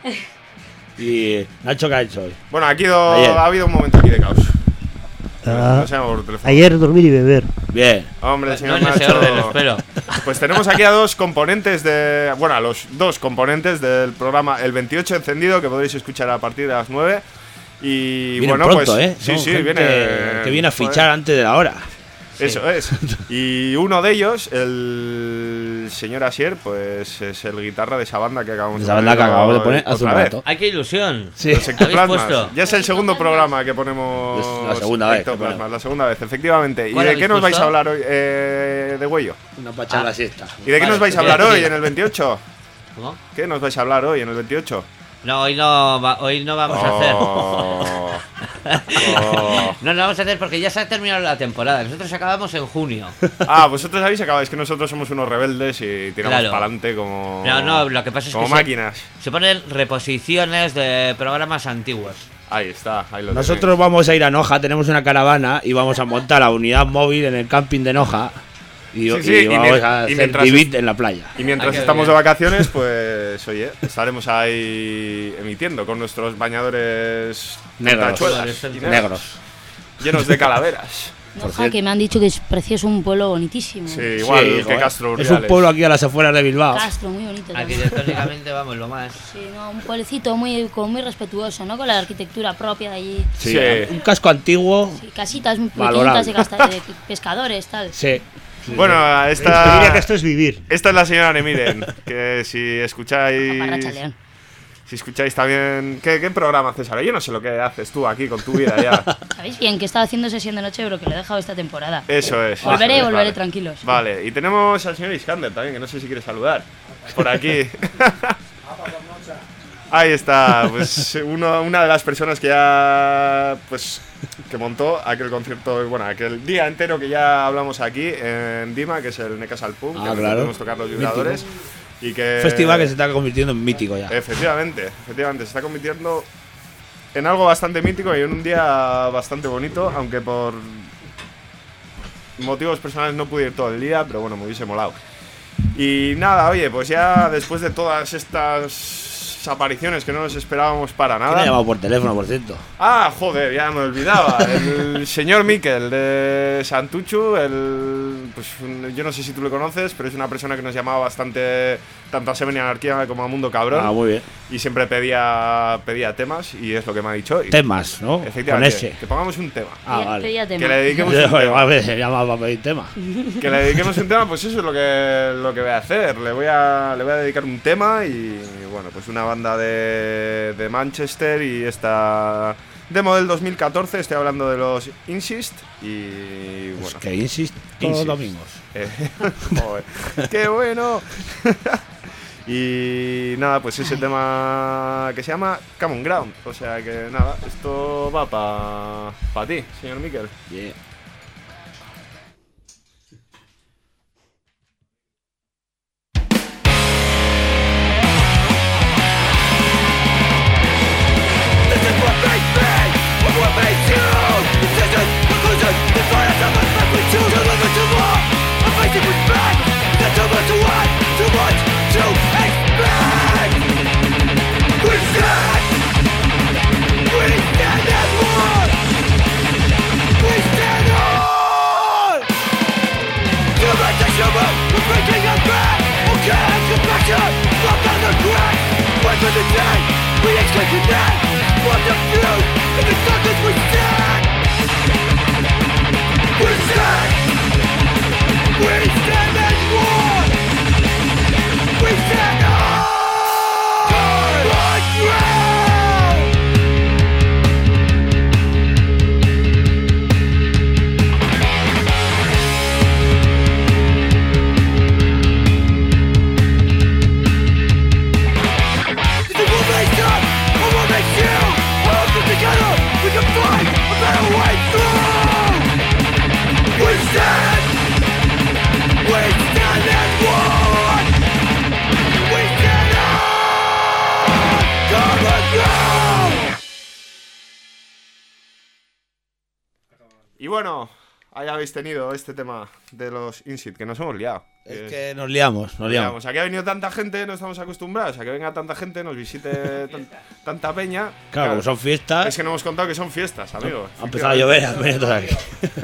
Y Nacho, ¿qué ha hecho hoy? Bueno, aquí do- Ayer. ha habido un momento aquí de caos. Ah, No se llama por teléfono. ayer dormir y beber. Bien. Hombre, No señor en ese Nacho. orden, lo espero. Pues tenemos aquí a dos componentes de. Bueno, a los dos componentes del programa El veintiocho encendido, que podréis escuchar a partir de las nueve. Y Vienen bueno, pronto, pues. ¿eh? Sí, Son sí, gente viene. que viene a joder, fichar antes de la hora. Eso es. Y uno de ellos, el señor Asier, pues es el guitarra de esa banda que acabamos Esa banda que poner acabamos de poner otra hace un vez. rato. ¡Ay, qué ilusión! Sí. Los ectoplasmas. puesto? Ya es el segundo programa que ponemos. Es la segunda vez que ectoplasmas, ponemos. la segunda vez, efectivamente. ¿Y ¿Cuál de habéis qué nos vais a puesto? hablar hoy? Eh, de Huello. Una pachada Ah. la siesta. ¿Y de qué Vale, nos vais a bien, hablar hoy bien. en el veintiocho? ¿Cómo? ¿Qué nos vais a hablar hoy en el veintiocho? No, hoy no, va- hoy no vamos a hacer. Oh. Oh. No, no vamos a hacer porque ya se ha terminado la temporada. Nosotros acabamos en junio. Ah, vosotros habéis acabado. Es que nosotros somos unos rebeldes y tiramos Claro. para adelante como. No, no, lo que pasa es como que se- máquinas. Se ponen reposiciones de programas antiguos. Ahí está, ahí lo Nosotros vamos a ir a Noja, tenemos una caravana y vamos a montar la unidad móvil en el camping de Noja. Y, Sí, sí, y y vamos mien- a y hacer mientras divit es- en la playa. Y mientras Ah, qué estamos bien. de vacaciones, pues oye, estaremos ahí emitiendo con nuestros bañadores Negros. tachuelas y Negros. llenos de calaveras. Por Noja, cierto. que me han dicho que es precioso, un pueblo bonitísimo. Sí, igual Sí, que joder. Castro Es Urdiales. un pueblo aquí a las afueras de Bilbao. Castro, muy bonito también. Arquitectónicamente, vamos, lo más. Sí, no, un pueblecito muy, como muy respetuoso, ¿no? Con la arquitectura propia de allí. Sí, Sí. un casco antiguo. Sí, casitas muy Valorable. pequeñitas de, gasta- de pescadores, tal. Sí. Bueno, Yo esta, diría que esto es vivir. esta es la señora Nemiren, que si Opa, escucháis... Racha León. Si escucháis también... ¿Qué, ¿Qué programa haces ahora? Yo no sé lo que haces tú aquí con tu vida ya. ¿Sabéis bien que estaba haciendo sesión de noche, pero que lo he dejado esta temporada? Eso es. Volveré, eso es, volveré vale. tranquilos. Vale, y tenemos al señor Iskander también, que no sé si quiere saludar. Por aquí. Ahí está, pues uno, una de las personas que ya, pues, que montó aquel concierto, bueno, aquel día entero que ya hablamos aquí en Dima, que es el Necasal Pub, Ah, que claro. podemos tocar los vibradores. Y que... Festival que se está convirtiendo en mítico ya. Efectivamente, efectivamente, se está convirtiendo en algo bastante mítico y en un día bastante bonito, aunque por motivos personales no pude ir todo el día, pero bueno, me hubiese molado. Y nada, oye, pues ya después de todas estas apariciones que no nos esperábamos para ¿Quién ha nada. llamado por teléfono, por cierto? Ah, joder, ya me olvidaba. El señor Miquel de Santuchu, el, pues un- yo no sé si tú le conoces, pero es una persona que nos llamaba bastante tanto a Seven y Anarquía como a Mundo Cabrón. Ah, muy bien. Y siempre pedía, pedía temas y es lo que me ha dicho hoy. Temas, ¿no? Con Efectivamente, ese. que pongamos un tema. Ah, Pedía- vale. pedía tema. Que le dediquemos un Igual tema. me se llama para pedir tema. Que le dediquemos un tema, pues eso es lo que, lo que voy a hacer. Le voy a, le voy a dedicar un tema y bueno, pues una banda de, de Manchester y esta demo del dos mil catorce, estoy hablando de los Insist y Pues bueno. que insist todos los Insist. domingos. Eh, joder, ¡qué bueno! Y nada, pues ese tema que se llama Common Ground. O sea que nada, esto va para pa ti, señor Miquel. Yeah. day, we expect to connect. What the few in the darkness we stand. We stand. We stand as one. We stand on the ground. Together, we can find a better way through. We stand, we stand as one. We stand on common ground. Y bueno, ahí habéis tenido este tema de los Insit, que nos hemos liado. Es que nos liamos, nos liamos. Aquí ha venido tanta gente, no estamos acostumbrados a que venga tanta gente, nos visite tan, tanta peña. Claro, Claro, como son fiestas. Es que no hemos contado que son fiestas, amigo. Ha empezado a llover, han venido todos aquí.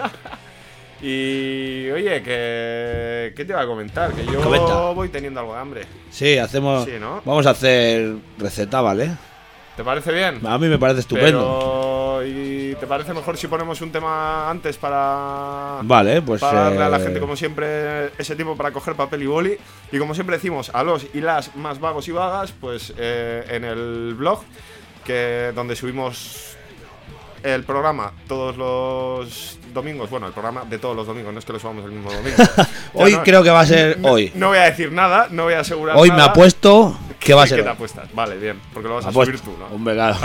Y oye, que ¿qué te iba a comentar? Que yo Comenta. voy teniendo algo de hambre. Sí, hacemos. Sí, ¿no? Vamos a hacer receta, ¿vale? ¿Te parece bien? A mí me parece estupendo. Pero, ¿y te parece mejor si ponemos un tema antes para, Vale, pues. para darle a la eh, gente, como siempre, ese tiempo para coger papel y boli? Y como siempre decimos, a los y las más vagos y vagas, pues eh, en el blog, que donde subimos el programa todos los domingos, bueno, el programa de todos los domingos, no es que lo subamos el mismo domingo. Hoy Ya no- creo que va a ser no, hoy. No voy a decir nada, no voy a asegurar Hoy nada. me apuesto que va a ¿Qué ser. te hoy. apuestas? Vale, bien, porque lo vas a Apuesto. subir tú, ¿no? Hombre, claro.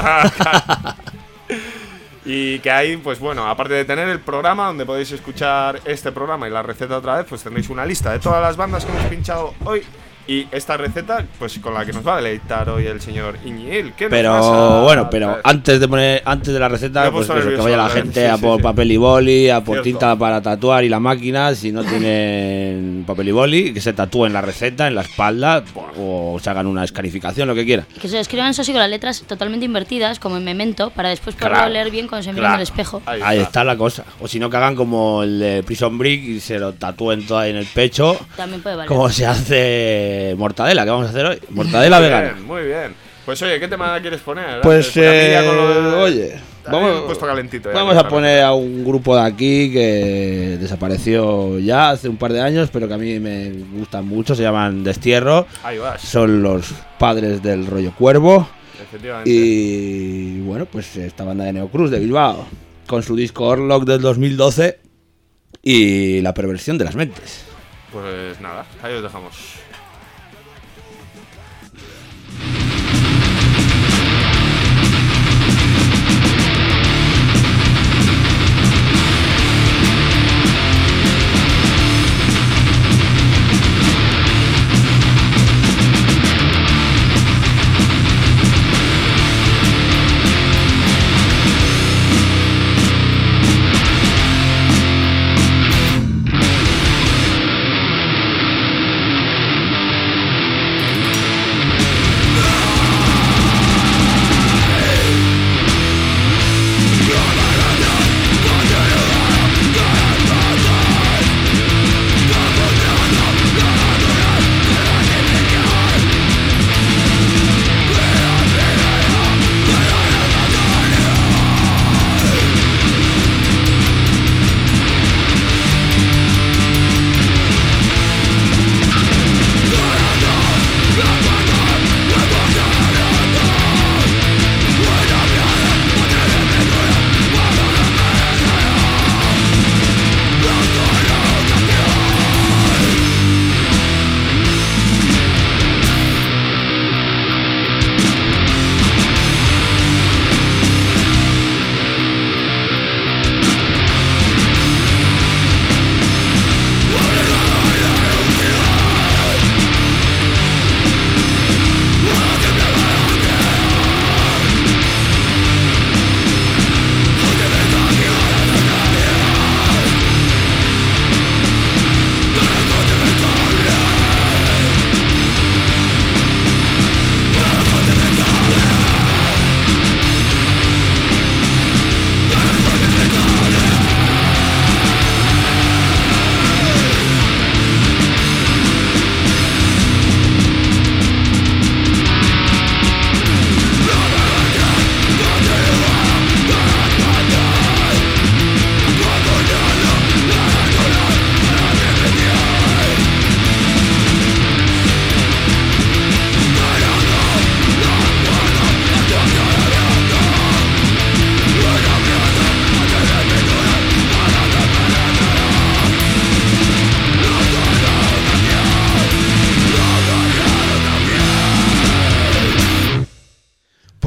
Y que ahí, pues bueno, aparte de tener el programa donde podéis escuchar este programa y la receta otra vez, pues tendréis una lista de todas las bandas que hemos pinchado hoy. Y esta receta, pues con la que nos va a deleitar hoy el señor Iñiel. ¿Qué nos Pero vas a bueno, pero traer? antes de poner, antes de la Me receta, he pues puesto eso, que nervioso, vaya la a ver, gente sí, a sí, por sí. papel y boli, a por Cierto. tinta para tatuar y la máquina, si no tienen papel y boli, que se tatúen la receta en la espalda o se hagan una escarificación, lo que quieran. Que se escriban eso sí con las letras totalmente invertidas, como en Memento, para después poderlo Claro, leer bien cuando se miren claro. en el espejo. Ahí Ahí está. está la cosa. O si no, que hagan como el de Prison Break y se lo tatúen todo ahí en el pecho, También puede valer. como se hace mortadela, que vamos a hacer hoy. Mortadela Muy vegana. bien, muy bien. Pues oye, ¿qué tema quieres poner? Pues, Antes, porque a mí ya con lo de- eh, oye, a mí me vamos, he puesto calentito ya vamos con a esta poner a un grupo de aquí que desapareció ya hace un par de años, pero que a mí me gustan mucho, se llaman Destierro, receta. Ahí vas, son los padres del rollo Cuervo efectivamente. y bueno, pues esta banda de Neocruz de Bilbao, con su disco Orlok del dos mil doce y La perversión de las mentes. Pues nada, ahí os dejamos. We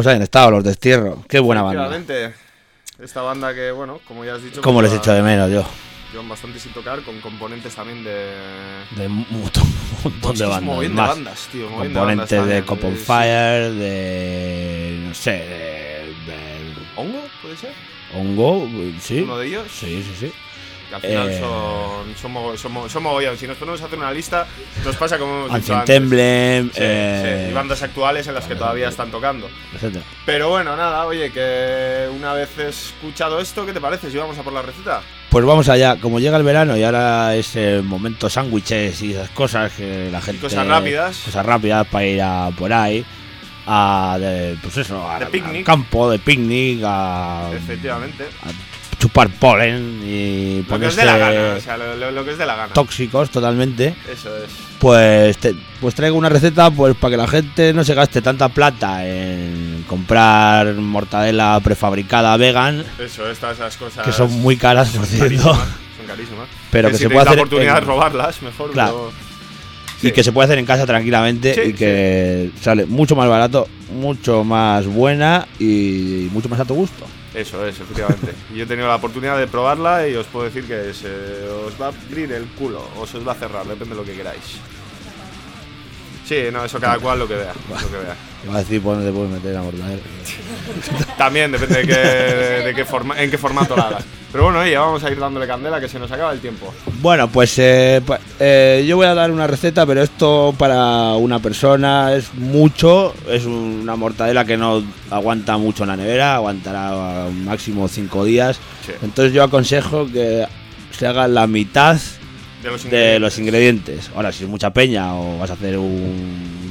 Pues ahí han estado los Destierro. Qué buena banda. Efectivamente, esta banda que, bueno, como ya has dicho... ¿Cómo pues, les echo de menos yo? llevan bastante sin tocar, con componentes también de... De un montón, un montón de bandas. Bien más. de bandas, tío. Componentes de, de Cop on sí. Fire, de... no sé, de... de ¿Hongo? ¿Puede ser? Hongo, sí. ¿Uno de ellos? Sí, sí, sí. Que al final Eh. son, son, mogo- son, mo- son mogollón. Si nos ponemos a hacer una lista, nos pasa como hemos dicho Ancient antes. Emblem, Sí, eh, sí, y bandas actuales en las que todavía están tocando. etcétera. Pero bueno, nada, oye, que una vez escuchado esto, ¿qué te parece si vamos a por la receta? Pues vamos allá, como llega el verano y ahora es el momento sándwiches y esas cosas que la gente... cosas rápidas. Cosas rápidas para ir a por ahí, a... De, pues eso, a, De picnic. al campo, de picnic, a, Efectivamente. a chupar polen y Lo que ponerse es de la gana, o sea, lo, lo- lo que es de la gana. tóxicos totalmente. Eso es. Pues, te- pues traigo una receta pues para que la gente no se gaste tanta plata en comprar mortadela prefabricada vegan, Eso, estas esas cosas. que son muy caras, por cierto. carísimas, son carísimas. Pero que si se tenéis puede hacer la oportunidad en- de robarlas, mejor. Claro. pero- Y Sí. que se puede hacer en casa tranquilamente Sí, y que sale mucho más barato, mucho más buena y mucho más a tu gusto. Eso es, efectivamente. Y yo he tenido la oportunidad de probarla y os puedo decir que se os va a abrir el culo o se os va a cerrar, depende de lo que queráis. Sí, no, eso cada cual lo que vea. Lo que vea. Iba a decir por dónde te puedes meter la mortadela. También depende de, qué, de qué forma, en qué formato la hagas. Pero bueno, oye, vamos a ir dándole candela que se nos acaba el tiempo. Bueno, pues eh, pa- eh, yo voy a dar una receta, pero esto para una persona es mucho. Es una mortadela que no aguanta mucho en la nevera, aguantará un máximo cinco días. Sí. Entonces yo aconsejo que se haga la mitad De los de ingredientes. los ingredientes. Ahora, si es mucha peña o vas a hacer un...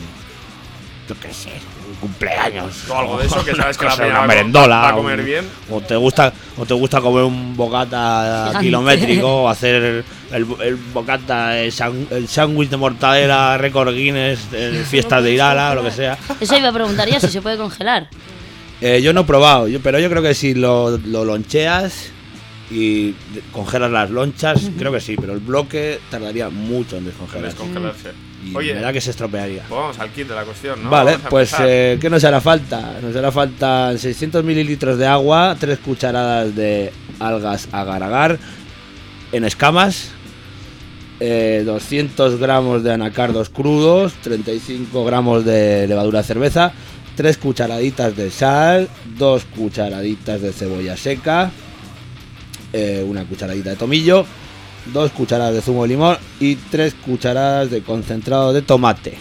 yo qué sé, un cumpleaños O algo de eso, que sabes que la cosa, peña una va a- merendola, va a comer un- bien. o te gusta o te gusta comer un bocata Gigante. kilométrico o hacer el, el bocata el san- el sándwich de mortadela récord Guinness de fiestas de Irala o lo que sea. Eso iba a preguntar yo, si se puede congelar. Eh, yo no he probado, yo, pero yo creo que si lo, lo loncheas y de- congelas las lonchas, creo que sí, pero el bloque tardaría mucho en En descongelarse. descongelarse. Y Oye, me da que se estropearía. pues vamos al kit de la cuestión, ¿no? Vale, Vamos a pues empezar. eh, ¿qué nos hará falta? Nos hará falta seiscientos mililitros de agua, tres cucharadas de algas agar-agar en escamas, eh, doscientos gramos de anacardos crudos, treinta y cinco gramos de levadura de cerveza, tres cucharaditas de sal, dos cucharaditas de cebolla seca, eh, una cucharadita de tomillo, dos cucharadas de zumo de limón y tres cucharadas de concentrado de tomate.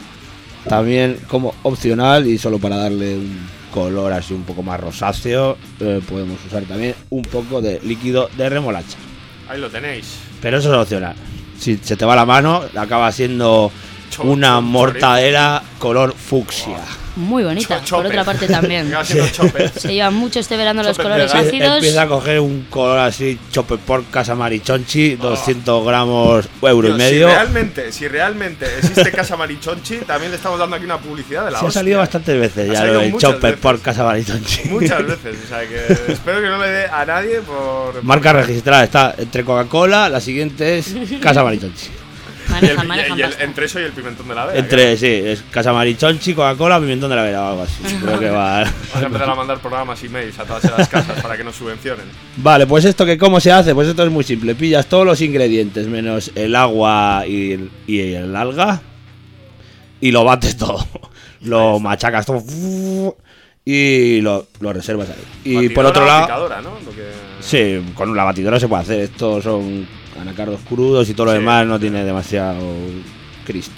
También como opcional y solo para darle un color así un poco más rosáceo, eh, podemos usar también un poco de líquido de remolacha. Ahí lo tenéis. Pero eso es opcional. Si se te va la mano, acaba siendo Cho- una cho- mortadela color fucsia. Muy bonita, Cho- por chopper. otra parte también. Acaba siendo chopper. Se llevan mucho este verano los Chopper colores de gas. ácidos. Empieza a coger un color así, chope por casa marichonchi, doscientos gramos, euro Tío, y medio. Si realmente, si realmente existe Casa Marichonchi, también le estamos dando aquí una publicidad de la Se ha hostia. salido bastantes veces Ha ya salido lo del muchas chope veces. por casa marichonchi. Muchas veces, o sea que espero que no le dé a nadie por... Marca registrada está entre Coca-Cola, la siguiente es Casa Marichonchi. Y el- Manejan, y- manejan y el- bastante. entre eso y el pimentón de la vera. Entre, sí, es Casa Marichonchi, Coca-Cola, Pimentón de la Vera o algo así. Creo que va. Vamos a empezar a mandar programas y mails a todas las casas para que nos subvencionen. Vale, pues esto que cómo se hace, pues esto es muy simple. Pillas todos los ingredientes menos el agua y el, y el alga y lo bates todo. Lo machacas todo y lo, lo reservas ahí. Y Batidora por otro o lado, picadora, ¿no? Lo que... sí, con la batidora se puede hacer. Estos son anacardos crudos y todo lo Sí. demás no tiene demasiado Cristo.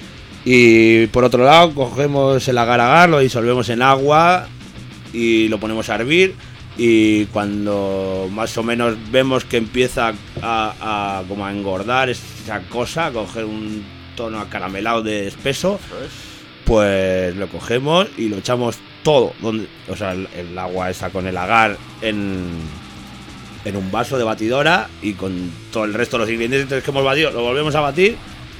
Y por otro lado, cogemos el agar-agar, lo disolvemos en agua y lo ponemos a hervir. Y cuando más o menos vemos que empieza a, a como a engordar esa cosa, a coger un tono acaramelado de espeso, Eso es. pues lo cogemos y lo echamos todo, donde, o sea, el, el agua esa con el agar en, en un vaso de batidora y con todo el resto de los ingredientes que hemos batido, lo volvemos a batir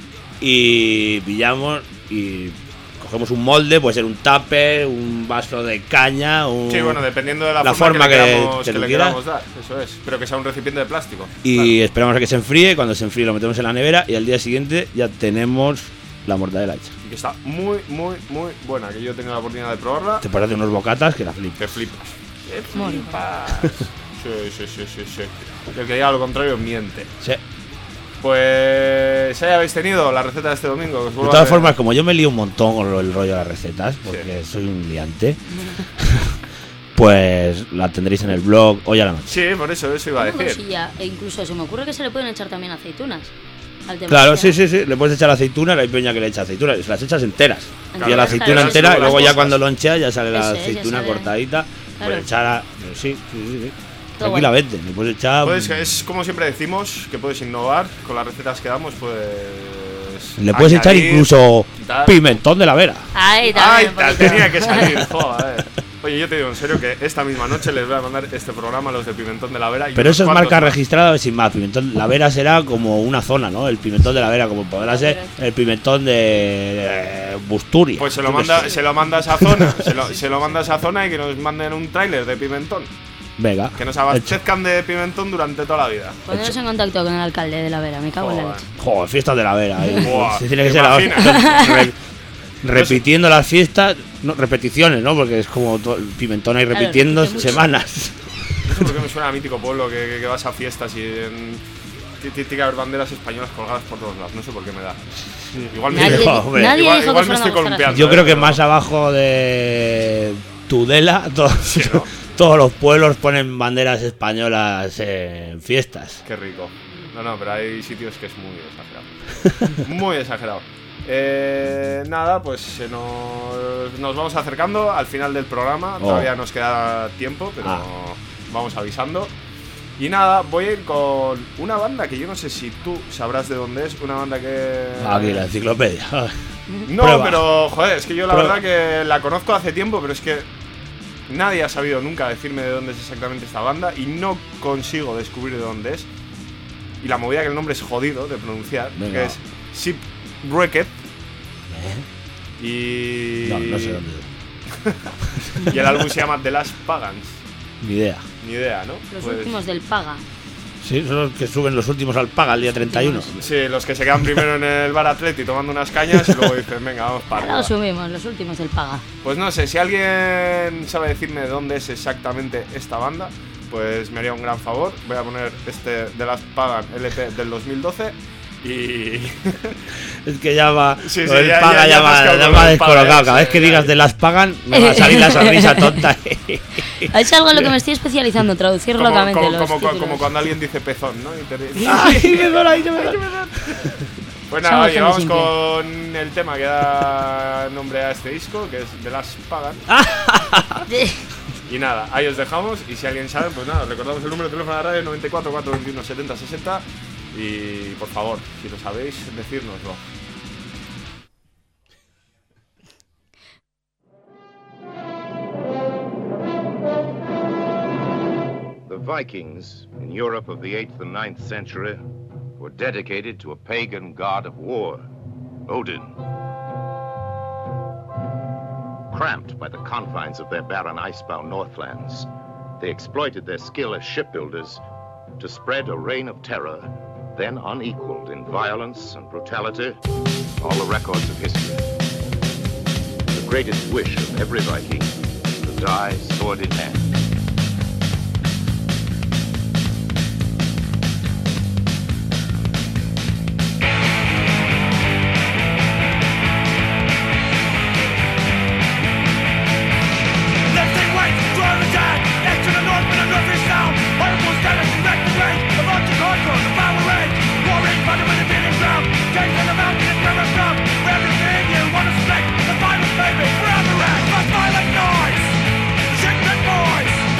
y pillamos y cogemos un molde, puede ser un tupper, un vaso de caña, un, Sí, bueno, dependiendo de la, la forma, forma que, que- le queramos, que que tú le quieras. queramos dar. Eso es. Pero que sea un recipiente de plástico. y Claro. esperamos a que se enfríe. Cuando se enfríe lo metemos en la nevera y al día siguiente ya tenemos la mortadela hecha. que está muy, muy, muy buena. Que yo tengo la oportunidad de probarla. Te parece unos bocatas que la flipas. Te flipas. Te Muy flipas. Sí, sí, sí, sí, sí. El que diga lo contrario miente. Sí. Pues ahí habéis tenido la receta de este domingo. Que os De vuelvo a todas leer. formas, como yo me lío un montón con el rollo de las recetas, porque soy un liante, pues la tendréis en el blog hoy a la noche. Sí, por eso, eso iba a Una decir. cosilla, e incluso se me ocurre que se le pueden echar también aceitunas. Al tema Claro, este, sí, ¿no? sí, sí. Le puedes echar aceitunas, hay peña que le echa aceitunas, y se las echas enteras. Claro, y a la claro, aceituna claro, entera, sí, y luego las ya cosas. cuando lo encheas ya sale la Eso es, ya aceituna sale. cortadita. Claro. Pues echar a... Sí, sí, sí, sí. Todo Tranquilamente, le puedes echar... Puedes, es como siempre decimos, que puedes innovar con las recetas que damos, pues. Le puedes echar añadir, incluso quitar. pimentón de la Vera. Ahí Ay, también. un ta- poquito. tenía que salir, joder. Oye, yo te digo en serio que esta misma noche les voy a mandar este programa a los de Pimentón de la Vera. Y Pero unos eso es cuantos marca más. registrada sin más. Pimentón la Vera será como una zona, ¿no? El pimentón de la Vera, como podrá ser el pimentón de eh, Busturia. Pues se lo, Yo qué manda, sé. se lo manda a esa zona, se lo, se lo manda a esa zona y que nos manden un tráiler de Pimentón. Venga. Que nos hecho. abastezcan de Pimentón durante toda la vida. Poneros en contacto con el alcalde de la Vera, me cago en la Joder. leche. Joder, fiestas de la Vera. eh. Buah, Sí, tiene que ¿te ser ahora. imaginas? Re- repitiendo las fiestas, no, repeticiones, ¿no? Porque es como to- el pimentón ahí Claro, repitiendo repite mucho. semanas. No sé por qué me suena a mítico pueblo que, que- que vas a fiestas y en, ti- ti- tiene que haber banderas españolas colgadas por todos lados. No sé por qué me da. Igual me, Nadie, dijo, hombre. nadie igual, dijo igual que me fueran a estoy buscar columpiando. Yo ¿eh? creo que Pero- más abajo de Tudela, to- Sí, ¿no? todos los pueblos ponen banderas españolas en fiestas. Qué rico. No, no, pero hay sitios que es muy exagerado. Muy exagerado. Eh, nada, pues se nos, nos vamos acercando al final del programa. Oh. Todavía nos queda tiempo, pero Ah. vamos avisando. Y nada, voy a ir con una banda que yo no sé si tú sabrás de dónde es. Una banda que... Aquí la enciclopedia. No, Prueba. pero joder, es que yo la Prueba. verdad que la conozco hace tiempo, pero es que nadie ha sabido nunca decirme de dónde es exactamente esta banda y no consigo descubrir de dónde es. Y la movida que el nombre es jodido de pronunciar, Venga. que es Shipwrecked. Y... No, no sé dónde es. Y el álbum se llama The Last Pagans. Ni idea. Ni idea, ¿no? Los Pues- últimos del Paga. Sí, son los que suben los últimos al paga el día treinta y uno. Sí, los que se quedan primero en el bar Atleti tomando unas cañas y luego dicen, venga, vamos para Ahora lo arriba. subimos, los últimos del Paga. Pues no sé, si alguien sabe decirme dónde es exactamente esta banda, pues me haría un gran favor. Voy a poner este de las Pagan L P del dos mil doce y... Es que ya va. Sí, lo sí, del ya- paga ya- ya, ya va, te has quedado ya con va el paga, descolocado. eh, Cada vez sí, que ya. digas de las pagan, me va a salir la sonrisa tonta. Es algo en lo que me estoy especializando, traducir como, locamente como, los como, títulos. como cuando alguien dice pezón, ¿no? Y te- ¡Ay, me duele ahí, me duele! Pues nada, Somos oye, gente vamos simple. con el tema que da nombre a este disco, que es de las Pagan. Y nada, ahí os dejamos. Y si alguien sabe, pues nada, os recordamos el número de teléfono de la radio noventa y cuatro, cuatrocientos veintiuno, setenta, sesenta. Y por favor, si lo sabéis, decírnoslo. The Vikings in Europe of the eighth and ninth century were dedicated to a pagan god of war, Odin. Cramped by the confines of their barren ice-bound northlands, they exploited their skill as shipbuilders to spread a reign of terror, then unequaled in violence and brutality, all the records of history. The greatest wish of every Viking, to die sword in hand. Let's take right, draw the tag. Next to the north, but the north is down. Horrible status, direct the range. The marching hardcore, the power range. Warring, fighting with the beating ground. Gates in the mountain, it's where I'm from. For everything you want to select. The violence, baby, forever act. The violent noise. Shit that voice.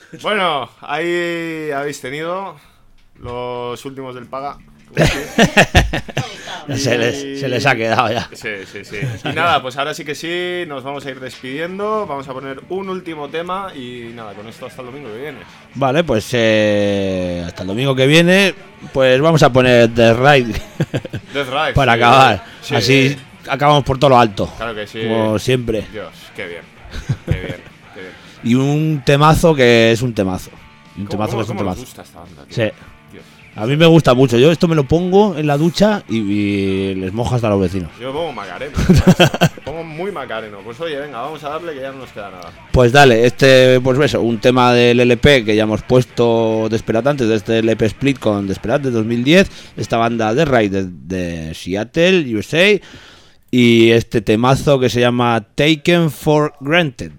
Bueno, ahí habéis tenido los últimos del Paga. se, les, se les ha quedado ya. Sí, sí, sí. Y nada, pues ahora sí que sí, nos vamos a ir despidiendo. Vamos a poner un último tema y nada, con esto hasta el domingo que viene. Vale, pues eh, hasta el domingo que viene, pues vamos a poner The Ride. Death Ride. Para sí, acabar. sí. Así acabamos por todo lo alto. Claro que sí. Como siempre. Dios, qué bien. Qué bien, qué bien. Y un temazo que es un temazo. Un ¿Cómo, temazo cómo, que es un cómo nos temazo. gusta esta banda, tío? Sí. Dios. A mí me gusta mucho. Yo esto me lo pongo en la ducha y, y les mojo hasta a los vecinos. Yo pongo macareno. Pongo muy macareno. Pues oye, venga, vamos a darle que ya no nos queda nada. Pues dale, este, pues eso, un tema del L P que ya hemos puesto Desperatantes, de este L P Split con Desperatantes dos mil diez, esta banda de Ride de, de Seattle, U S A, y este temazo que se llama Taken for Granted.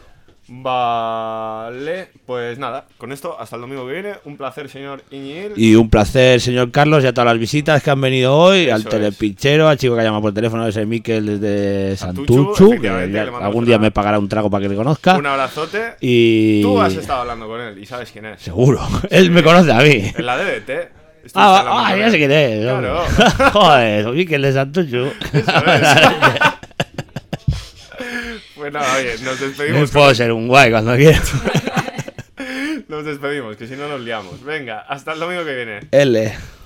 Vale, pues nada, con esto hasta el domingo que viene. Un placer, señor Iñil. Y un placer, señor Carlos, y a todas las visitas que han venido hoy, Eso al es. telepinchero, al chico que llama por teléfono, ese Miquel desde Santuchu, Santuchu, que efectivamente, ya le mandamos algún día una- me pagará un trago para que le conozca. Un abrazote. Y Tú has estado hablando con él y sabes quién es. seguro, él me conoce a mí. En la D D T. Estuviste Ah, hablando ah, con ya él. sé quién es. Claro. hombre. Joder, Miquel de Santuchu. Pues nada, oye, nos Yo despedimos. puedo ser un guay cuando quiera. Nos despedimos, que si no nos liamos. Venga, hasta el domingo que viene. L.